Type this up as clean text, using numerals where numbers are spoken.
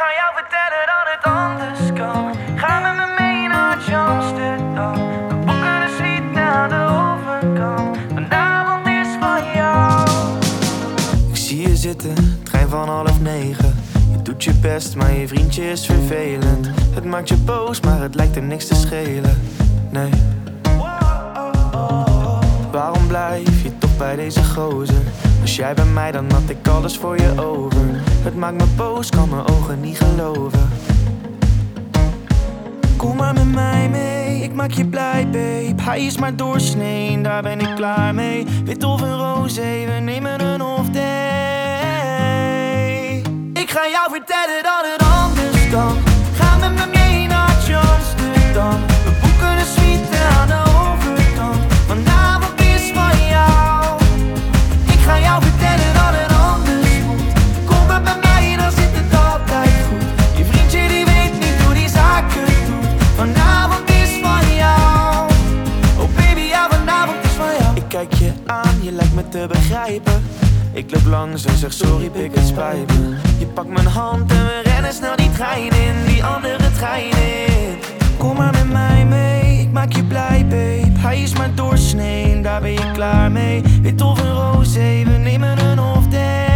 ga jou vertellen dat het anders kan. Ga met me mee naar Amsterdam. We boeken een suite aan de overkant. Vanavond is van jou. Ik zie je zitten, trein van 8:30. Je doet je best, maar je vriendje is vervelend. Het maakt je boos, maar het lijkt hem niks te schelen. Nee. Waarom blijf je toch bij deze gozer? Was jij bij mij, dan had ik alles voor je over. Het maakt me boos, kan mijn ogen niet geloven. Kom maar met mij mee, ik maak je blij, babe. Hij is maar doorsnee, daar ben ik klaar mee. Wit of een roze, we nemen een off day. Ik ga jou vertellen dat het anders kan. Ga met me mee naar Amsterdam. We boeken een suite aan de overkant. Vanavond is van jou. Ik ga jou vertellen dat het anders moet. Kom maar bij mij, dan zit het altijd goed. Je vriendje die weet niet hoe die zaken doet. Vanavond is van jou. Oh baby, ja, vanavond is van jou. Ik kijk je aan, je lijkt me te begrijpen. Ik loop langs en zeg sorry, pik, het spijt me. Je pakt mijn hand en we rennen snel die trein in. Die andere trein in. Kom maar met mij mee, ik maak je blij, babe. Hij is maar doorsnee, daar ben je klaar mee. Wit of een roze, we nemen een off day.